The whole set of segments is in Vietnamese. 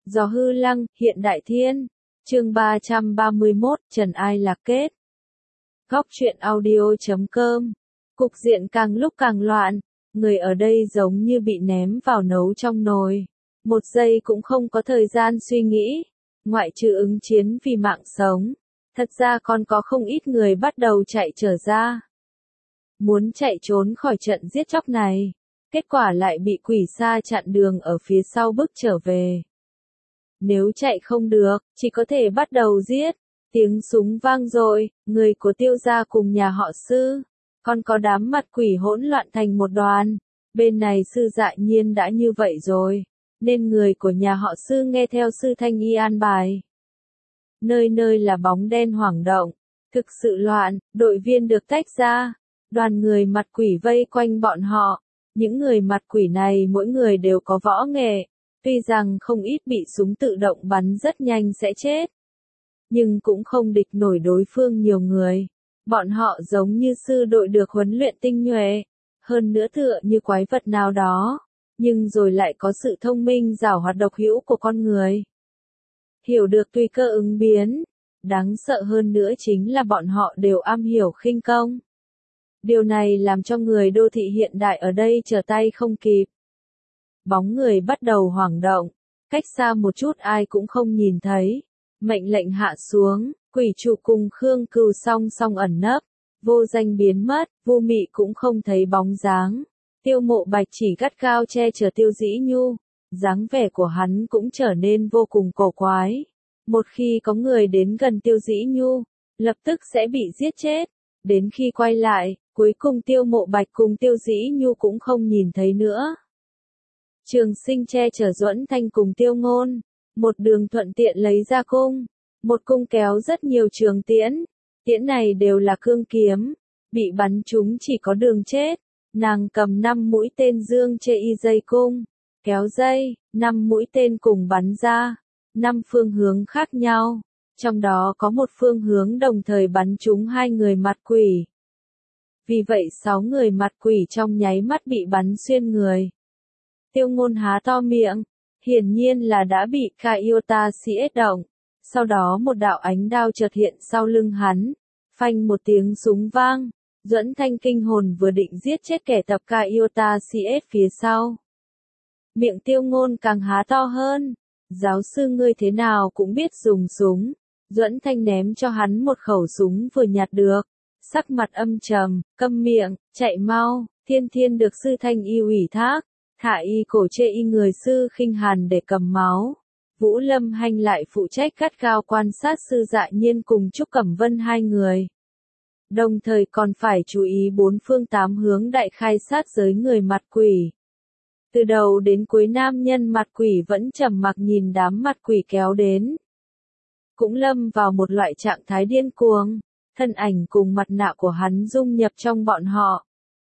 Gió hư lăng, hiện đại thiên. Chương 331, Trần Ai Lạc kết. Góc truyện audio.com. Cục diện càng lúc càng loạn, người ở đây giống như bị ném vào nấu trong nồi. Một giây cũng không có thời gian suy nghĩ, ngoại trừ ứng chiến vì mạng sống. Thật ra còn có không ít người bắt đầu chạy trở ra. Muốn chạy trốn khỏi trận giết chóc này, kết quả lại bị quỷ sa chặn đường ở phía sau bước trở về. Nếu chạy không được, chỉ có thể bắt đầu giết. Tiếng súng vang dội, người của Tiêu gia cùng nhà họ Sư, còn có đám mặt quỷ hỗn loạn thành một đoàn. Bên này Sư Dạ Nhiên đã như vậy rồi, nên người của nhà họ Sư nghe theo Sư Thanh Y an bài. Nơi nơi là bóng đen hoảng động, thực sự loạn, đội viên được tách ra, đoàn người mặt quỷ vây quanh bọn họ. Những người mặt quỷ này mỗi người đều có võ nghệ, tuy rằng không ít bị súng tự động bắn rất nhanh sẽ chết, nhưng cũng không địch nổi đối phương nhiều người. Bọn họ giống như sư đội được huấn luyện tinh nhuệ, hơn nữa tựa như quái vật nào đó, nhưng rồi lại có sự thông minh giảo hoạt độc hữu của con người. Hiểu được tùy cơ ứng biến, đáng sợ hơn nữa chính là bọn họ đều am hiểu khinh công. Điều này làm cho người đô thị hiện đại ở đây trở tay không kịp. Bóng người bắt đầu hoảng động, cách xa một chút ai cũng không nhìn thấy. Mệnh lệnh hạ xuống, quỷ trụ cùng Khương Cừu song song ẩn nấp, vô danh biến mất, Vu Mị cũng không thấy bóng dáng. Tiêu Mộ Bạch chỉ gắt gao che chở Tiêu Dĩ Nhu, dáng vẻ của hắn cũng trở nên vô cùng cổ quái. Một khi có người đến gần Tiêu Dĩ Nhu, lập tức sẽ bị giết chết. Đến khi quay lại, cuối cùng Tiêu Mộ Bạch cùng Tiêu Dĩ Nhu cũng không nhìn thấy nữa. Trường Sinh che chở Duẫn Thanh cùng Tiêu Ngôn, một đường thuận tiện lấy ra cung, một cung kéo rất nhiều trường tiễn, tiễn này đều là cương kiếm, bị bắn trúng chỉ có đường chết. Nàng cầm 5 mũi tên dương chê y dây cung, kéo dây, 5 mũi tên cùng bắn ra, 5 phương hướng khác nhau, trong đó có một phương hướng đồng thời bắn trúng 2 người mặt quỷ. Vì vậy 6 người mặt quỷ trong nháy mắt bị bắn xuyên người. Tiêu Ngôn há to miệng, hiển nhiên là đã bị Kaiota siết động. Sau đó một đạo ánh đao chợt hiện sau lưng hắn, phanh một tiếng súng vang, Duẫn Thanh kinh hồn vừa định giết chết kẻ tập Kaiota siết phía sau. Miệng Tiêu Ngôn càng há to hơn, giáo sư ngươi thế nào cũng biết dùng súng. Duẫn Thanh ném cho hắn một khẩu súng vừa nhặt được, sắc mặt âm trầm, câm miệng, chạy mau. Thiên Thiên được Sư Thanh Y ủy thác, thả y cổ chê y người Sư Khinh Hàn để cầm máu. Vũ Lâm Hanh lại phụ trách gắt gao quan sát Sư Dạ Nhiên cùng Trúc Cẩm Vân 2 người. Đồng thời còn phải chú ý 4 phương 8 hướng đại khai sát giới người mặt quỷ. Từ đầu đến cuối nam nhân mặt quỷ vẫn trầm mặc nhìn đám mặt quỷ kéo đến. Cũng lâm vào một loại trạng thái điên cuồng, thân ảnh cùng mặt nạ của hắn dung nhập trong bọn họ.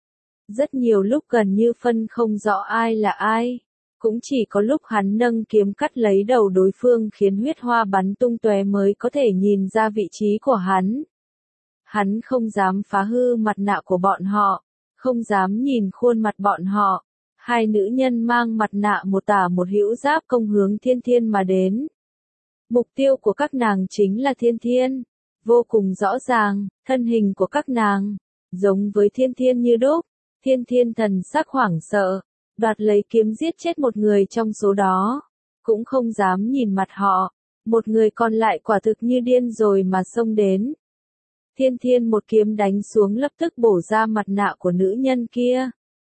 Rất nhiều lúc gần như phân không rõ ai là ai, cũng chỉ có lúc hắn nâng kiếm cắt lấy đầu đối phương khiến huyết hoa bắn tung tóe mới có thể nhìn ra vị trí của hắn. Hắn không dám phá hư mặt nạ của bọn họ, không dám nhìn khuôn mặt bọn họ. 2 nữ nhân mang mặt nạ một tả một hữu giáp công hướng Thiên Thiên mà đến. Mục tiêu của các nàng chính là Thiên Thiên. Vô cùng rõ ràng, thân hình của các nàng giống với Thiên Thiên như đúc. Thiên Thiên thần sắc hoảng sợ, đoạt lấy kiếm giết chết một người trong số đó, cũng không dám nhìn mặt họ. Một người còn lại quả thực như điên rồi mà xông đến. Thiên Thiên một kiếm đánh xuống lập tức bổ ra mặt nạ của nữ nhân kia.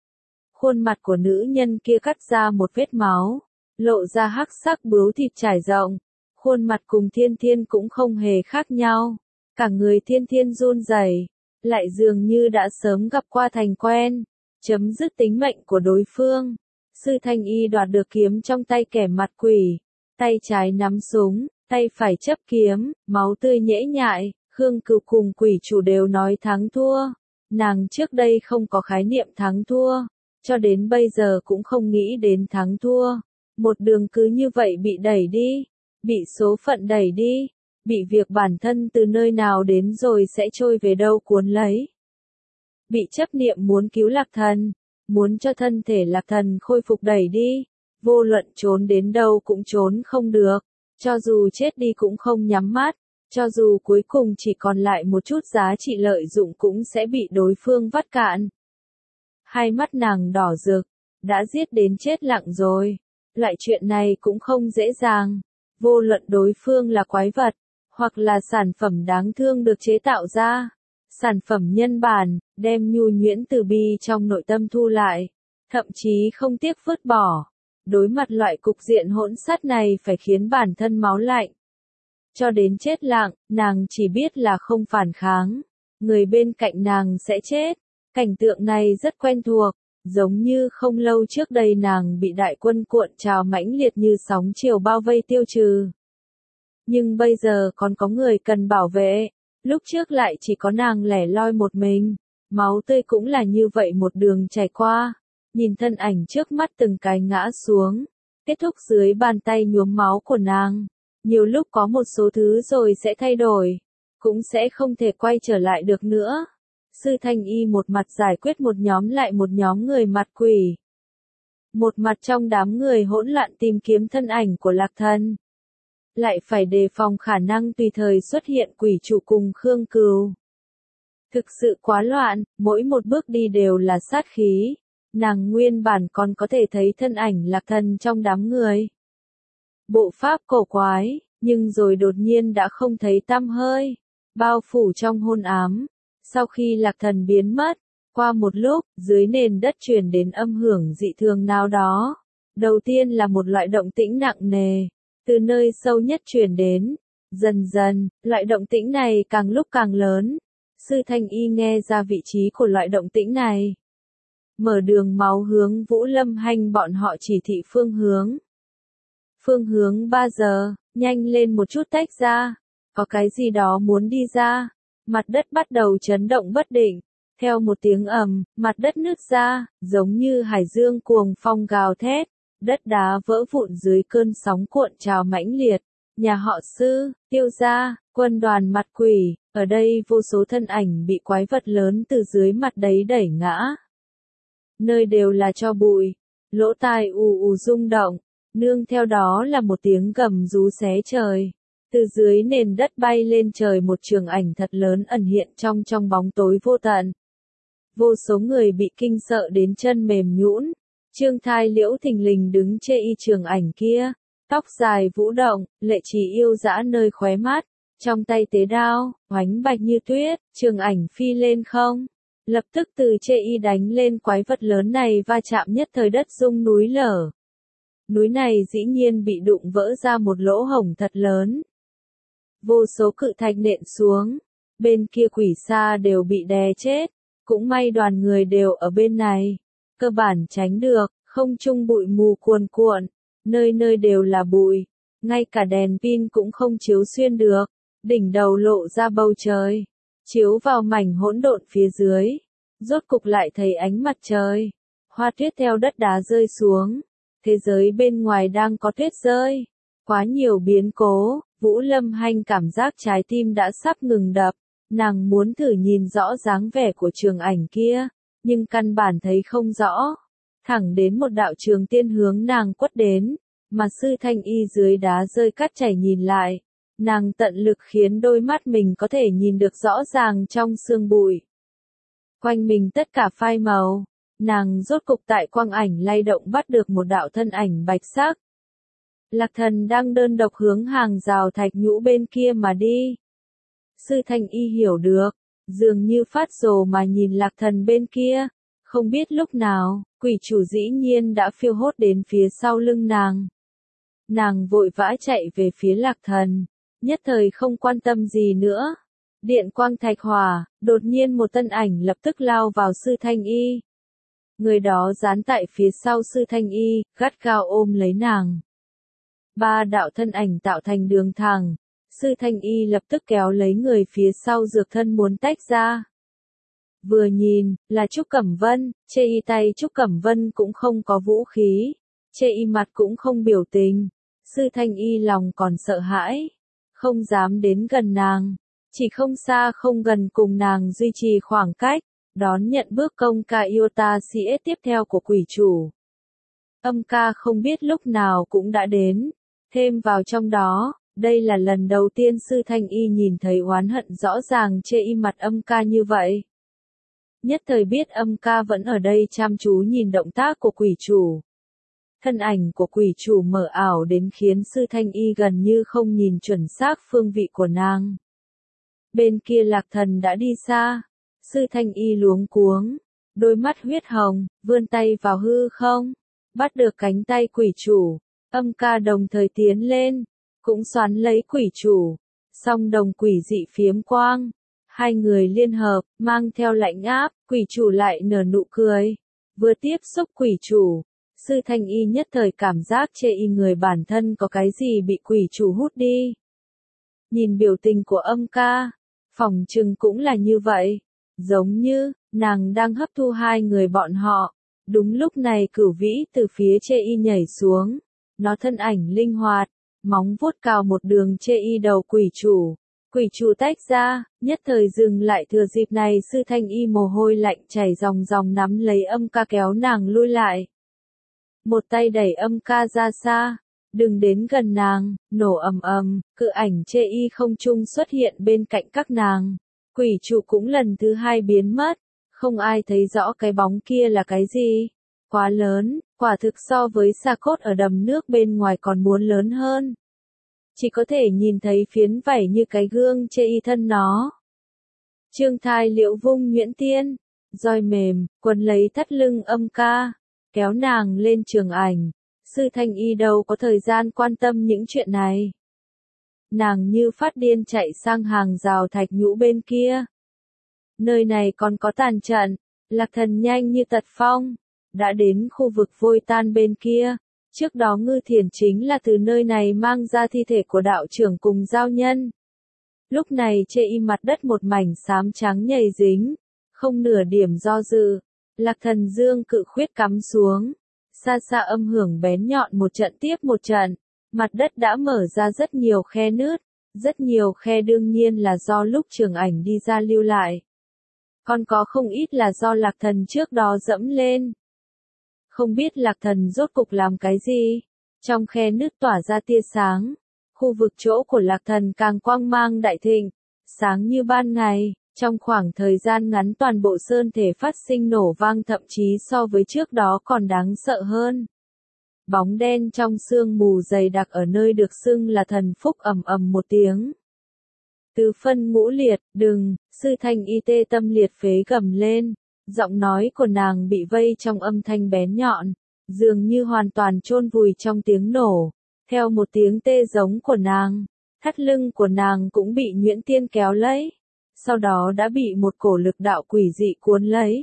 Khuôn mặt của nữ nhân kia cắt ra một vết máu, lộ ra hắc sắc bướu thịt trải rộng. Khuôn mặt cùng Thiên Thiên cũng không hề khác nhau. Cả người Thiên Thiên run rẩy, lại dường như đã sớm gặp qua thành quen, chấm dứt tính mệnh của đối phương. Sư Thanh Y đoạt được kiếm trong tay kẻ mặt quỷ, tay trái nắm súng, tay phải chấp kiếm, máu tươi nhễ nhại. Khương Cừu cùng quỷ chủ đều nói thắng thua. Nàng trước đây không có khái niệm thắng thua, cho đến bây giờ cũng không nghĩ đến thắng thua. Một đường cứ như vậy bị đẩy đi, bị số phận đẩy đi, bị việc bản thân từ nơi nào đến rồi sẽ trôi về đâu cuốn lấy. Bị chấp niệm muốn cứu Lạc Thần, muốn cho thân thể Lạc Thần khôi phục đẩy đi, vô luận trốn đến đâu cũng trốn không được, cho dù chết đi cũng không nhắm mắt, cho dù cuối cùng chỉ còn lại một chút giá trị lợi dụng cũng sẽ bị đối phương vắt cạn. Hai mắt nàng đỏ rực, đã giết đến chết lặng rồi. Loại chuyện này cũng không dễ dàng, vô luận đối phương là quái vật, hoặc là sản phẩm đáng thương được chế tạo ra. Sản phẩm nhân bản, đem nhu nhuyễn từ bi trong nội tâm thu lại, thậm chí không tiếc vứt bỏ. Đối mặt loại cục diện hỗn sát này phải khiến bản thân máu lạnh. Cho đến chết lặng, nàng chỉ biết là không phản kháng. Người bên cạnh nàng sẽ chết. Cảnh tượng này rất quen thuộc, giống như không lâu trước đây nàng bị đại quân cuộn trào mãnh liệt như sóng chiều bao vây tiêu trừ. Nhưng bây giờ còn có người cần bảo vệ. Lúc trước lại chỉ có nàng lẻ loi một mình, máu tươi cũng là như vậy một đường chảy qua, nhìn thân ảnh trước mắt từng cái ngã xuống, kết thúc dưới bàn tay nhuốm máu của nàng. Nhiều lúc có một số thứ rồi sẽ thay đổi, cũng sẽ không thể quay trở lại được nữa. Sư Thanh Y một mặt giải quyết một nhóm lại một nhóm người mặt quỷ. Một mặt trong đám người hỗn loạn tìm kiếm thân ảnh của Lạc Thần. Lại phải đề phòng khả năng tùy thời xuất hiện quỷ trụ cùng Khương Cừu. Thực sự quá loạn, mỗi một bước đi đều là sát khí. Nàng nguyên bản còn có thể thấy thân ảnh Lạc Thần trong đám người. Bộ pháp cổ quái, nhưng rồi đột nhiên đã không thấy tăm hơi. Bao phủ trong hôn ám. Sau khi Lạc Thần biến mất, qua một lúc, dưới nền đất truyền đến âm hưởng dị thường nào đó. Đầu tiên là một loại động tĩnh nặng nề, từ nơi sâu nhất truyền đến. Dần dần, loại động tĩnh này càng lúc càng lớn. Sư Thanh Y nghe ra vị trí của loại động tĩnh này. Mở đường máu hướng Vũ Lâm Hanh bọn họ chỉ thị phương hướng. Phương hướng 3 giờ, nhanh lên một chút tách ra. Có cái gì đó muốn đi ra. Mặt đất bắt đầu chấn động bất định. Theo một tiếng ầm, mặt đất nứt ra, giống như hải dương cuồng phong gào thét. Đất đá vỡ vụn dưới cơn sóng cuộn trào mãnh liệt. Nhà họ Sư, Tiêu gia, quân đoàn mặt quỷ, ở đây vô số thân ảnh bị quái vật lớn từ dưới mặt đấy đẩy ngã. Nơi đều là tro bụi, lỗ tai ù ù rung động, nương theo đó là một tiếng gầm rú xé trời. Từ dưới nền đất bay lên trời một trường ảnh thật lớn ẩn hiện trong bóng tối vô tận. Vô số người bị kinh sợ đến chân mềm nhũn. Trương Thai Liễu thình lình đứng chê y trường ảnh kia, tóc dài vũ động, lệ trì yêu dã nơi khóe mắt, trong tay tế đao, oánh bạch như tuyết, trường ảnh phi lên không. Lập tức từ chê y đánh lên quái vật lớn này va chạm nhất thời đất rung núi lở. Núi này dĩ nhiên bị đụng vỡ ra một lỗ hổng thật lớn. Vô số cự thạch nện xuống, bên kia quỷ xa đều bị đè chết, cũng may đoàn người đều ở bên này, cơ bản tránh được, không trung bụi mù cuồn cuộn, nơi nơi đều là bụi, ngay cả đèn pin cũng không chiếu xuyên được, đỉnh đầu lộ ra bầu trời, chiếu vào mảnh hỗn độn phía dưới, rốt cục lại thấy ánh mặt trời, hoa tuyết theo đất đá rơi xuống, thế giới bên ngoài đang có tuyết rơi, quá nhiều biến cố. Vũ Lâm Hanh cảm giác trái tim đã sắp ngừng đập, nàng muốn thử nhìn rõ dáng vẻ của trường ảnh kia, nhưng căn bản thấy không rõ. Thẳng đến một đạo trường tiên hướng nàng quất đến, mà Sư Thanh Y dưới đá rơi cát chảy nhìn lại, nàng tận lực khiến đôi mắt mình có thể nhìn được rõ ràng trong sương bụi. Quanh mình tất cả phai màu, nàng rốt cục tại quang ảnh lay động bắt được một đạo thân ảnh bạch sắc. Lạc Thần đang đơn độc hướng hàng rào thạch nhũ bên kia mà đi. Sư Thanh Y hiểu được, dường như phát rồ mà nhìn Lạc Thần bên kia, không biết lúc nào, quỷ chủ dĩ nhiên đã phiêu hốt đến phía sau lưng nàng. Nàng vội vã chạy về phía Lạc Thần, nhất thời không quan tâm gì nữa. Điện quang thạch hỏa, đột nhiên một thân ảnh lập tức lao vào Sư Thanh Y. Người đó dán tại phía sau Sư Thanh Y, gắt gao ôm lấy nàng. 3 đạo thân ảnh tạo thành đường thẳng, Sư Thanh Y lập tức kéo lấy người phía sau dược thân muốn tách ra. Vừa nhìn, là Trúc Cẩm Vân, chê y tay Trúc Cẩm Vân cũng không có vũ khí, chê y mặt cũng không biểu tình. Sư Thanh Y lòng còn sợ hãi, không dám đến gần nàng, chỉ không xa không gần cùng nàng duy trì khoảng cách, đón nhận bước công ca Iota CS tiếp theo của quỷ chủ. Âm ca không biết lúc nào cũng đã đến. Thêm vào trong đó, đây là lần đầu tiên Sư Thanh Y nhìn thấy oán hận rõ ràng chê y mặt âm ca như vậy. Nhất thời biết âm ca vẫn ở đây chăm chú nhìn động tác của quỷ chủ. Thân ảnh của quỷ chủ mờ ảo đến khiến Sư Thanh Y gần như không nhìn chuẩn xác phương vị của nàng. Bên kia Lạc Thần đã đi xa. Sư Thanh Y luống cuống, đôi mắt huyết hồng, vươn tay vào hư không, bắt được cánh tay quỷ chủ. Âm ca đồng thời tiến lên, cũng xoắn lấy quỷ chủ. Song đồng quỷ dị phiếm quang. Hai người liên hợp, mang theo lạnh áp, quỷ chủ lại nở nụ cười. Vừa tiếp xúc quỷ chủ, Sư Thanh Y nhất thời cảm giác chê y người bản thân có cái gì bị quỷ chủ hút đi. Nhìn biểu tình của âm ca, phỏng chừng cũng là như vậy. Giống như, nàng đang hấp thu hai người bọn họ. Đúng lúc này Cửu Vĩ từ phía chê y nhảy xuống. Nó thân ảnh linh hoạt, móng vuốt cào một đường chê y đầu quỷ chủ. Quỷ chủ tách ra, nhất thời dừng lại thừa dịp này Sư Thanh Y mồ hôi lạnh chảy ròng ròng nắm lấy âm ca kéo nàng lui lại. Một tay đẩy âm ca ra xa, đừng đến gần nàng, nổ ầm ầm, cự ảnh chê y không trung xuất hiện bên cạnh các nàng. Quỷ chủ cũng lần thứ hai biến mất, không ai thấy rõ cái bóng kia là cái gì. Quá lớn, quả thực so với sa cốt ở đầm nước bên ngoài còn muốn lớn hơn. Chỉ có thể nhìn thấy phiến vảy như cái gương chê y thân nó. Trương Thai Liễu vung nhuyễn tiên, roi mềm, quấn lấy thắt lưng âm ca, kéo nàng lên trường ảnh. Sư Thanh Y đâu có thời gian quan tâm những chuyện này. Nàng như phát điên chạy sang hàng rào thạch nhũ bên kia. Nơi này còn có tàn trận. Lạc Thần nhanh như tật phong, đã đến khu vực vôi tan bên kia. Trước đó Ngư Thiền chính là từ nơi này mang ra thi thể của đạo trưởng cùng giao nhân. Lúc này chê y mặt đất một mảnh xám trắng nhầy dính, không nửa điểm do dự. Lạc Thần dương cự khuyết cắm xuống, xa xa âm hưởng bén nhọn một trận tiếp một trận, mặt đất đã mở ra rất nhiều khe nứt, rất nhiều khe đương nhiên là do lúc trường ảnh đi ra lưu lại. Còn có không ít là do Lạc Thần trước đó dẫm lên. Không biết Lạc Thần rốt cục làm cái gì, trong khe nứt tỏa ra tia sáng, khu vực chỗ của Lạc Thần càng quang mang đại thịnh, sáng như ban ngày. Trong khoảng thời gian ngắn toàn bộ sơn thể phát sinh nổ vang thậm chí so với trước đó còn đáng sợ hơn. Bóng đen trong sương mù dày đặc ở nơi được xưng là thần phúc ầm ầm một tiếng. Tứ phân ngũ liệt, đừng, Sư Thanh Y tê tâm liệt phế gầm lên, giọng nói của nàng bị vây trong âm thanh bén nhọn, dường như hoàn toàn chôn vùi trong tiếng nổ. Theo một tiếng tê giống của nàng, thắt lưng của nàng cũng bị nhuyễn tiên kéo lấy. Sau đó đã bị một cổ lực đạo quỷ dị cuốn lấy.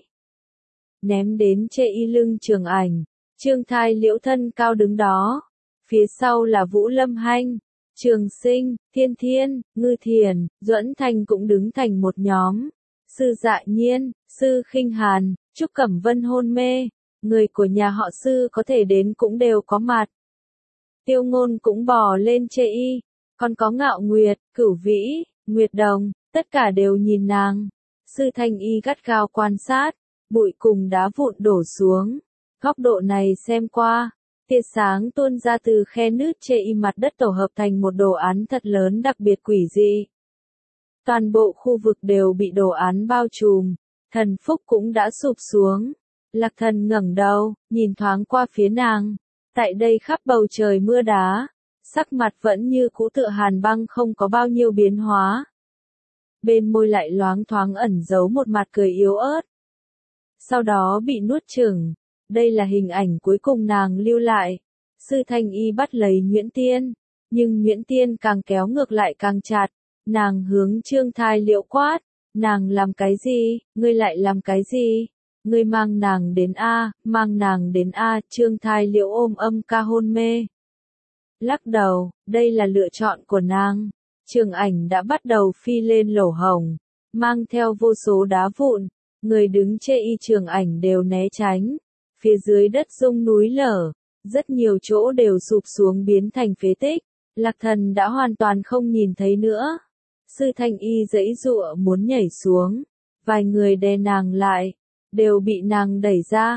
Ném đến chê y lưng trường ảnh, Trương Thai Liễu thân cao đứng đó. Phía sau là Vũ Lâm Hanh, Trường Sinh, Thiên Thiên, Ngư Thiền, Duẫn Thành cũng đứng thành một nhóm. Sư Dạ Nhiên, Sư Khinh Hàn, Trúc Cẩm Vân hôn mê, người của nhà họ Sư có thể đến cũng đều có mặt. Tiêu Ngôn cũng bò lên chê y, còn có Ngạo Nguyệt, Cửu Vĩ, Nguyệt Đồng. Tất cả đều nhìn nàng. Sư Thanh Y gắt gao quan sát, bụi cùng đá vụn đổ xuống. Góc độ này xem qua, tia sáng tuôn ra từ khe nứt chê y mặt đất tổ hợp thành một đồ án thật lớn đặc biệt quỷ dị. Toàn bộ khu vực đều bị đồ án bao trùm, thần phúc cũng đã sụp xuống. Lạc Thần ngẩng đầu, nhìn thoáng qua phía nàng. Tại đây khắp bầu trời mưa đá, sắc mặt vẫn như cũ tựa hàn băng không có bao nhiêu biến hóa. Bên môi lại loáng thoáng ẩn giấu một mặt cười yếu ớt. Sau đó bị nuốt chửng. Đây là hình ảnh cuối cùng nàng lưu lại. Sư Thanh Y bắt lấy nhuyễn tiên, nhưng nhuyễn tiên càng kéo ngược lại càng chặt. Nàng hướng Trương Thai Liễu quát, nàng làm cái gì, ngươi lại làm cái gì? Ngươi mang nàng đến A, mang nàng đến A. Trương Thai Liễu ôm âm ca hôn mê. Lắc đầu, đây là lựa chọn của nàng. Trường ảnh đã bắt đầu phi lên lỗ hổng, mang theo vô số đá vụn, người đứng chê y trường ảnh đều né tránh. Phía dưới đất rung núi lở, rất nhiều chỗ đều sụp xuống biến thành phế tích. Lạc Thần đã hoàn toàn không nhìn thấy nữa. Sư Thanh Y giãy giụa muốn nhảy xuống, vài người đè nàng lại, đều bị nàng đẩy ra.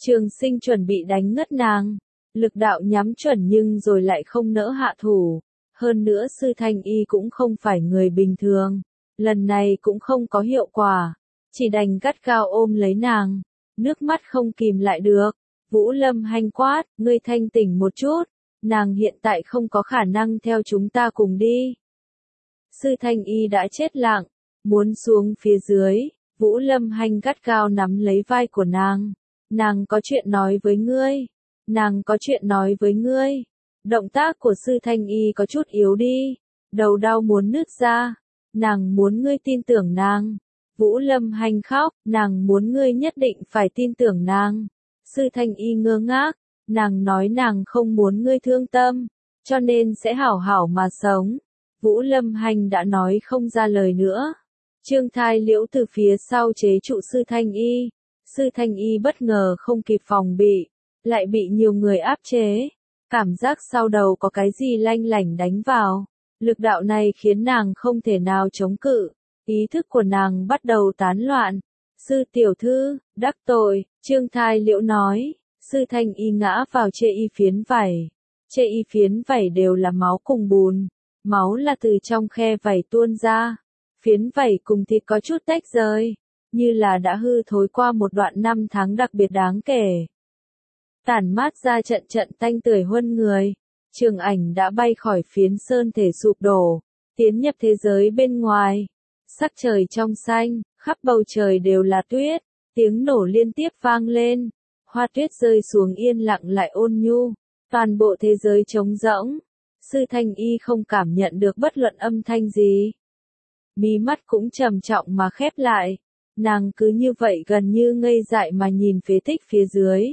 Trường Sinh chuẩn bị đánh ngất nàng, lực đạo nhắm chuẩn nhưng rồi lại không nỡ hạ thủ. Hơn nữa Sư Thanh Y cũng không phải người bình thường, lần này cũng không có hiệu quả, chỉ đành gắt gao ôm lấy nàng, nước mắt không kìm lại được. Vũ Lâm Hanh quát, ngươi thanh tỉnh một chút, nàng hiện tại không có khả năng theo chúng ta cùng đi. Sư Thanh Y đã chết lặng, muốn xuống phía dưới, Vũ Lâm Hanh gắt gao nắm lấy vai của nàng. Nàng có chuyện nói với ngươi, nàng có chuyện nói với ngươi. Động tác của Sư Thanh Y có chút yếu đi, đầu đau muốn nứt ra, nàng muốn ngươi tin tưởng nàng. Vũ Lâm Hanh khóc, nàng muốn ngươi nhất định phải tin tưởng nàng. Sư Thanh Y ngơ ngác, nàng nói nàng không muốn ngươi thương tâm, cho nên sẽ hảo hảo mà sống. Vũ Lâm Hanh đã nói không ra lời nữa. Trương Thai Liễu từ phía sau chế trụ Sư Thanh Y. Sư Thanh Y bất ngờ không kịp phòng bị, lại bị nhiều người áp chế. Cảm giác sau đầu có cái gì lanh lảnh đánh vào. Lực đạo này khiến nàng không thể nào chống cự. Ý thức của nàng bắt đầu tán loạn. Sư tiểu thư, đắc tội, Trương Thai Liễu nói. Sư Thanh Y ngã vào chê y phiến vảy. Chê y phiến vảy đều là máu cùng bùn. Máu là từ trong khe vảy tuôn ra. Phiến vảy cùng thịt có chút tách rời, như là đã hư thối qua một đoạn năm tháng đặc biệt đáng kể. Tản mát ra trận trận tanh tưởi huân người. Trường Ảnh đã bay khỏi phiến sơn thể sụp đổ, tiến nhập thế giới bên ngoài. Sắc trời trong xanh, khắp bầu trời đều là tuyết, tiếng nổ liên tiếp vang lên. Hoa tuyết rơi xuống yên lặng lại ôn nhu, toàn bộ thế giới trống rỗng. Sư Thanh Y không cảm nhận được bất luận âm thanh gì. Mí mắt cũng trầm trọng mà khép lại, nàng cứ như vậy gần như ngây dại mà nhìn phế tích phía dưới.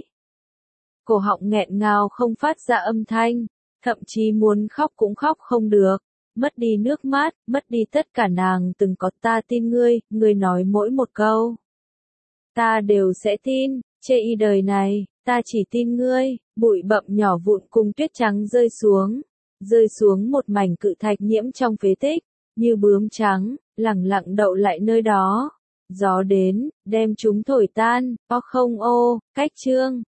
Cổ họng nghẹn ngào không phát ra âm thanh, thậm chí muốn khóc cũng khóc không được, mất đi nước mắt, mất đi tất cả nàng từng có. Ta tin ngươi, ngươi nói mỗi một câu. Ta đều sẽ tin, chê y đời này, ta chỉ tin ngươi. Bụi bậm nhỏ vụn cùng tuyết trắng rơi xuống một mảnh cự thạch nhiễm trong phế tích, như bướm trắng, lẳng lặng đậu lại nơi đó. Gió đến, đem chúng thổi tan, cách chương.